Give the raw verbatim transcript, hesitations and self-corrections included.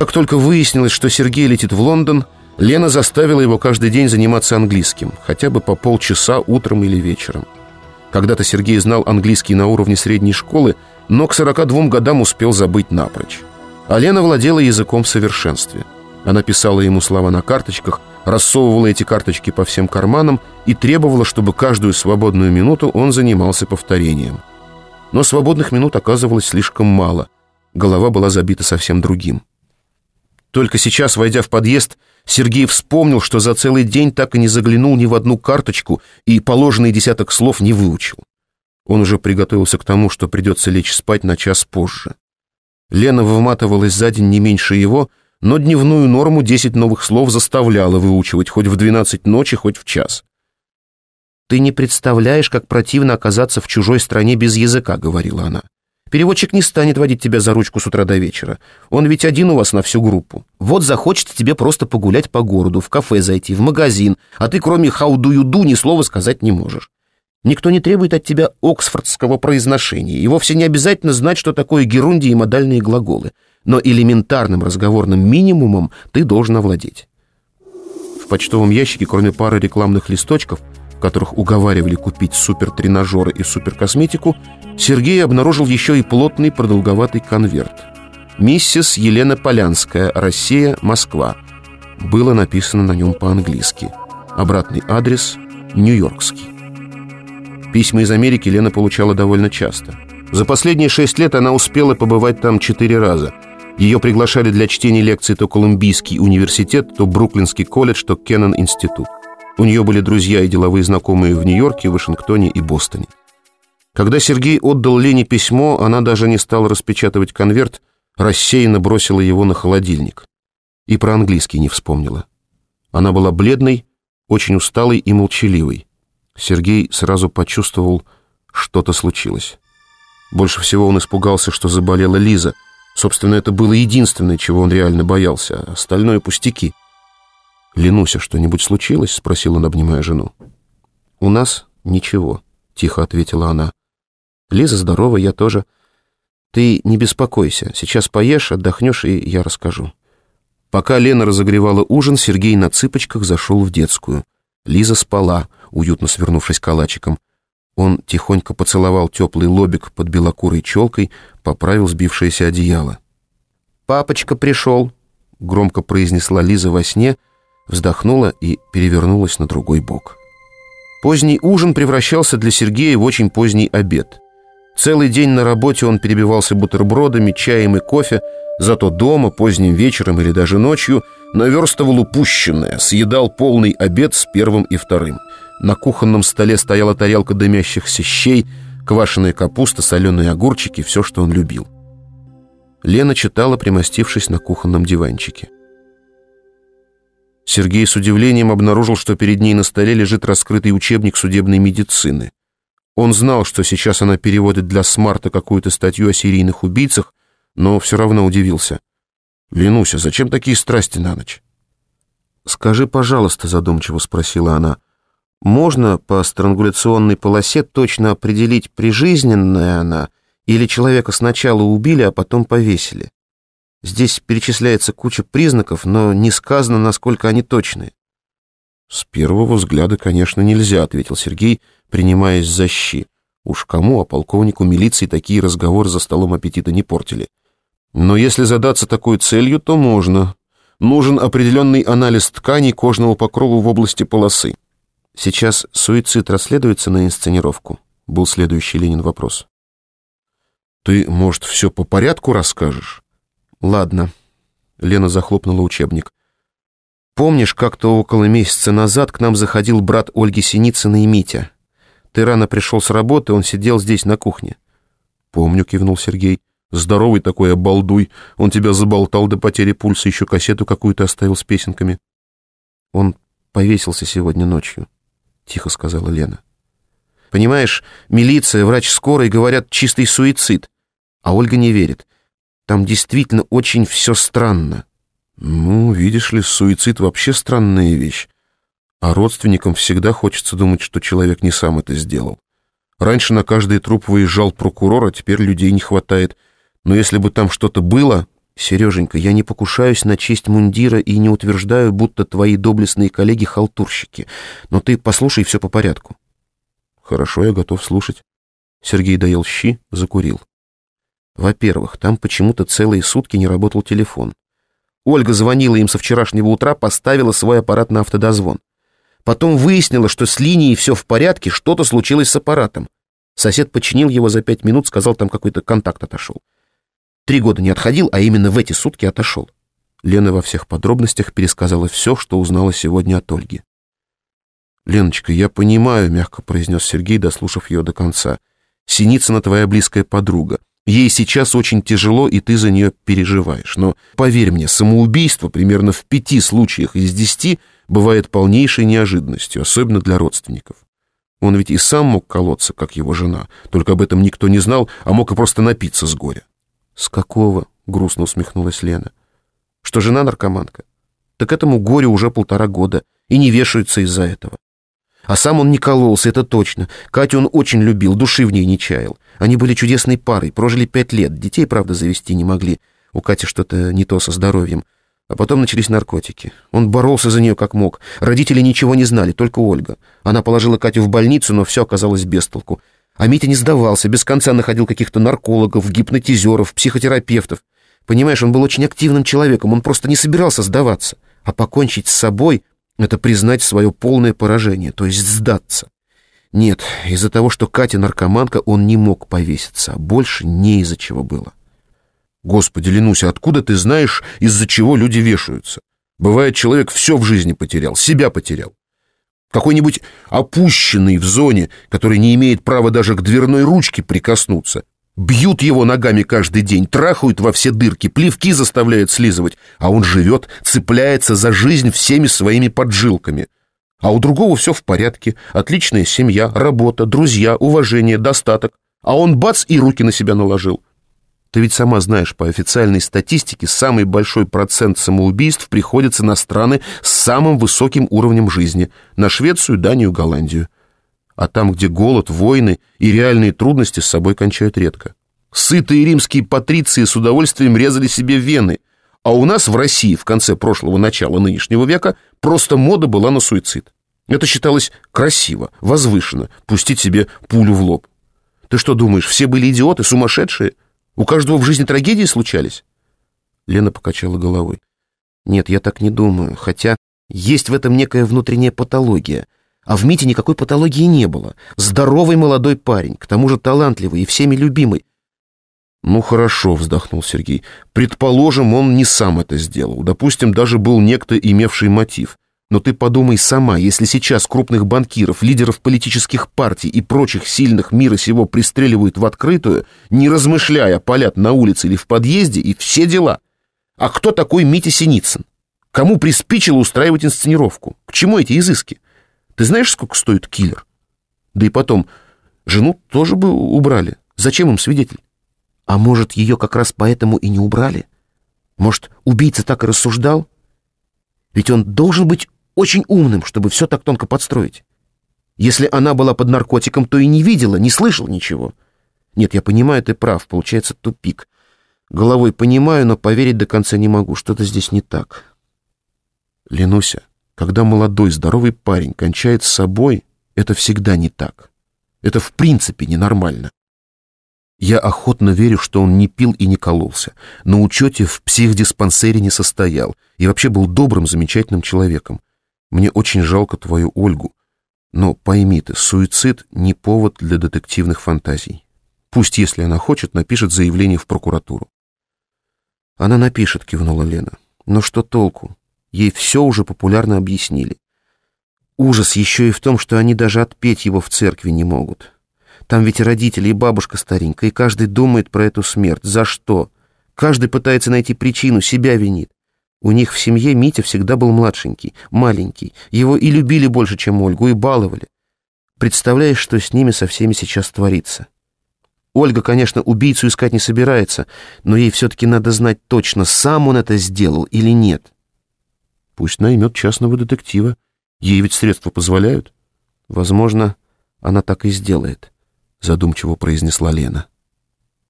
Как только выяснилось, что Сергей летит в Лондон, Лена заставила его каждый день заниматься английским, хотя бы по полчаса утром или вечером. Когда-то Сергей знал английский на уровне средней школы, но к сорока двум годам успел забыть напрочь. А Лена владела языком в совершенстве. Она писала ему слова на карточках, рассовывала эти карточки по всем карманам и требовала, чтобы каждую свободную минуту он занимался повторением. Но свободных минут оказывалось слишком мало. Голова была забита совсем другим. Только сейчас, войдя в подъезд, Сергей вспомнил, что за целый день так и не заглянул ни в одну карточку и положенный десяток слов не выучил. Он уже приготовился к тому, что придется лечь спать на час позже. Лена выматывалась за день не меньше его, но дневную норму десять новых слов заставляла выучивать хоть в двенадцать ночи, хоть в час. «Ты не представляешь, как противно оказаться в чужой стране без языка», — говорила она. «Переводчик не станет водить тебя за ручку с утра до вечера. Он ведь один у вас на всю группу. Вот захочется тебе просто погулять по городу, в кафе зайти, в магазин, а ты кроме «how do you do» ни слова сказать не можешь. Никто не требует от тебя оксфордского произношения, и вовсе не обязательно знать, что такое герундия и модальные глаголы. Но элементарным разговорным минимумом ты должен овладеть». В почтовом ящике, кроме пары рекламных листочков, в которых уговаривали купить супертренажеры и суперкосметику, Сергей обнаружил еще и плотный продолговатый конверт. «Миссис Елена Полянская, Россия, Москва». Было написано на нем по-английски. Обратный адрес – Нью-Йоркский. Письма из Америки Лена получала довольно часто. За последние шесть лет она успела побывать там четыре раза. Ее приглашали для чтения лекций то Колумбийский университет, то Бруклинский колледж, то Кеннон-институт. У нее были друзья и деловые знакомые в Нью-Йорке, Вашингтоне и Бостоне. Когда Сергей отдал Лене письмо, она даже не стала распечатывать конверт, рассеянно бросила его на холодильник. И про английский не вспомнила. Она была бледной, очень усталой и молчаливой. Сергей сразу почувствовал, что-то случилось. Больше всего он испугался, что заболела Лиза. Собственно, это было единственное, чего он реально боялся, а остальное пустяки. «Ленуся, что-нибудь случилось?» — спросил он, обнимая жену. «У нас ничего», — тихо ответила она. «Лиза здорова, я тоже. Ты не беспокойся, сейчас поешь, отдохнешь, и я расскажу». Пока Лена разогревала ужин, Сергей на цыпочках зашел в детскую. Лиза спала, уютно свернувшись калачиком. Он тихонько поцеловал теплый лобик под белокурой челкой, поправил сбившееся одеяло. «Папочка пришел», — громко произнесла Лиза во сне, вздохнула и перевернулась на другой бок. Поздний ужин превращался для Сергея в очень поздний обед. Целый день на работе он перебивался бутербродами, чаем и кофе, зато дома поздним вечером или даже ночью наверстывал упущенное, съедал полный обед с первым и вторым. На кухонном столе стояла тарелка дымящихся щей, квашеная капуста, соленые огурчики, все, что он любил. Лена читала, примостившись на кухонном диванчике. Сергей с удивлением обнаружил, что перед ней на столе лежит раскрытый учебник судебной медицины. Он знал, что сейчас она переводит для Смарта какую-то статью о серийных убийцах, но все равно удивился. «Ленуся, зачем такие страсти на ночь?» «Скажи, пожалуйста», — задумчиво спросила она, «можно по странгуляционной полосе точно определить, прижизненная она или человека сначала убили, а потом повесили? Здесь перечисляется куча признаков, но не сказано, насколько они точные». «С первого взгляда, конечно, нельзя», — ответил Сергей, принимаясь за щи. Уж кому, а полковнику милиции такие разговоры за столом аппетита не портили. «Но если задаться такой целью, то можно. Нужен определенный анализ тканей кожного покрова в области полосы». «Сейчас суицид расследуется на инсценировку?» — был следующий Ленин вопрос. «Ты, может, все по порядку расскажешь?» «Ладно», — Лена захлопнула учебник. «Помнишь, как-то около месяца назад к нам заходил брат Ольги Синицыной и Митя? Ты рано пришел с работы, он сидел здесь на кухне». «Помню», — кивнул Сергей. «Здоровый такой обалдуй. Он тебя заболтал до потери пульса, еще кассету какую-то оставил с песенками». «Он повесился сегодня ночью», — тихо сказала Лена. «Понимаешь, милиция, врач скорой говорят чистый суицид, а Ольга не верит. Там действительно очень все странно». «Ну, видишь ли, суицид вообще странная вещь. А родственникам всегда хочется думать, что человек не сам это сделал. Раньше на каждый труп выезжал прокурор, а теперь людей не хватает. Но если бы там что-то было, Сереженька, я не покушаюсь на честь мундира и не утверждаю, будто твои доблестные коллеги халтурщики. Но ты послушай все по порядку. Хорошо, я готов слушать. Сергей доел щи, закурил. Во-первых, там почему-то целые сутки не работал телефон. Ольга звонила им со вчерашнего утра, поставила свой аппарат на автодозвон. Потом выяснила, что с линией все в порядке, что-то случилось с аппаратом. Сосед починил его за пять минут, сказал, там какой-то контакт отошел. Три года не отходил, а именно в эти сутки отошел. Лена во всех подробностях пересказала все, что узнала сегодня от Ольги. «Леночка, я понимаю», — мягко произнес Сергей, дослушав ее до конца. «Синицына твоя близкая подруга. Ей сейчас очень тяжело, и ты за нее переживаешь. Но, поверь мне, самоубийство примерно в пяти случаях из десяти бывает полнейшей неожиданностью, особенно для родственников. Он ведь и сам мог колоться, как его жена, только об этом никто не знал, а мог и просто напиться с горя». «С какого?» — грустно усмехнулась Лена. «Что жена наркоманка? Так этому горю уже полтора года, и не вешаются из-за этого. А сам он не кололся, это точно. Катю он очень любил, души в ней не чаял. Они были чудесной парой, прожили пять лет, детей, правда, завести не могли. У Кати что-то не то со здоровьем. А потом начались наркотики. Он боролся за нее как мог. Родители ничего не знали, только Ольга. Она положила Катю в больницу, но все оказалось без толку. А Митя не сдавался, без конца находил каких-то наркологов, гипнотизеров, психотерапевтов. Понимаешь, он был очень активным человеком, он просто не собирался сдаваться. А покончить с собой — это признать свое полное поражение, то есть сдаться. Нет, из-за того, что Катя наркоманка, он не мог повеситься, а больше не из-за чего было. Господи, Ленуся, откуда ты знаешь, из-за чего люди вешаются? Бывает, человек все в жизни потерял, себя потерял. Какой-нибудь опущенный в зоне, который не имеет права даже к дверной ручке прикоснуться. Бьют его ногами каждый день, трахают во все дырки, плевки заставляют слизывать, а он живет, цепляется за жизнь всеми своими поджилками. А у другого все в порядке, отличная семья, работа, друзья, уважение, достаток. А он бац и руки на себя наложил. Ты ведь сама знаешь, по официальной статистике самый большой процент самоубийств приходится на страны с самым высоким уровнем жизни, на Швецию, Данию, Голландию. А там, где голод, войны и реальные трудности, с собой кончают редко. Сытые римские патриции с удовольствием резали себе вены, а у нас в России в конце прошлого, начала нынешнего века просто мода была на суицид. Это считалось красиво, возвышенно, пустить себе пулю в лоб. Ты что думаешь, все были идиоты, сумасшедшие? У каждого в жизни трагедии случались?» Лена покачала головой. «Нет, я так не думаю, хотя есть в этом некая внутренняя патология. А в Мите никакой патологии не было. Здоровый молодой парень, к тому же талантливый и всеми любимый». «Ну хорошо», — вздохнул Сергей. «Предположим, он не сам это сделал. Допустим, даже был некто, имевший мотив. Но ты подумай сама, если сейчас крупных банкиров, лидеров политических партий и прочих сильных мира сего пристреливают в открытую, не размышляя, палят на улице или в подъезде, и все дела. А кто такой Митя Синицын? Кому приспичило устраивать инсценировку? К чему эти изыски? Ты знаешь, сколько стоит киллер? Да и потом, жену тоже бы убрали. Зачем им свидетель? А может, ее как раз поэтому и не убрали? Может, убийца так и рассуждал? Ведь он должен быть очень умным, чтобы все так тонко подстроить. Если она была под наркотиком, то и не видела, не слышала ничего. Нет, я понимаю, ты прав, получается тупик. Головой понимаю, но поверить до конца не могу, что-то здесь не так. Ленуся, когда молодой, здоровый парень кончает с собой, это всегда не так. Это в принципе ненормально. Я охотно верю, что он не пил и не кололся, на учете в психдиспансере не состоял и вообще был добрым, замечательным человеком. Мне очень жалко твою Ольгу, но пойми ты, суицид не повод для детективных фантазий. Пусть, если она хочет, напишет заявление в прокуратуру. Она напишет, кивнула Лена. Но что толку? Ей все уже популярно объяснили. Ужас еще и в том, что они даже отпеть его в церкви не могут. Там ведь и родители, и бабушка старенькая, и каждый думает про эту смерть. За что? Каждый пытается найти причину, себя винит. У них в семье Митя всегда был младшенький, маленький. Его и любили больше, чем Ольгу, и баловали. Представляешь, что с ними со всеми сейчас творится? Ольга, конечно, убийцу искать не собирается, но ей все-таки надо знать точно, сам он это сделал или нет. Пусть наймет частного детектива. Ей ведь средства позволяют. Возможно, она так и сделает, задумчиво произнесла Лена.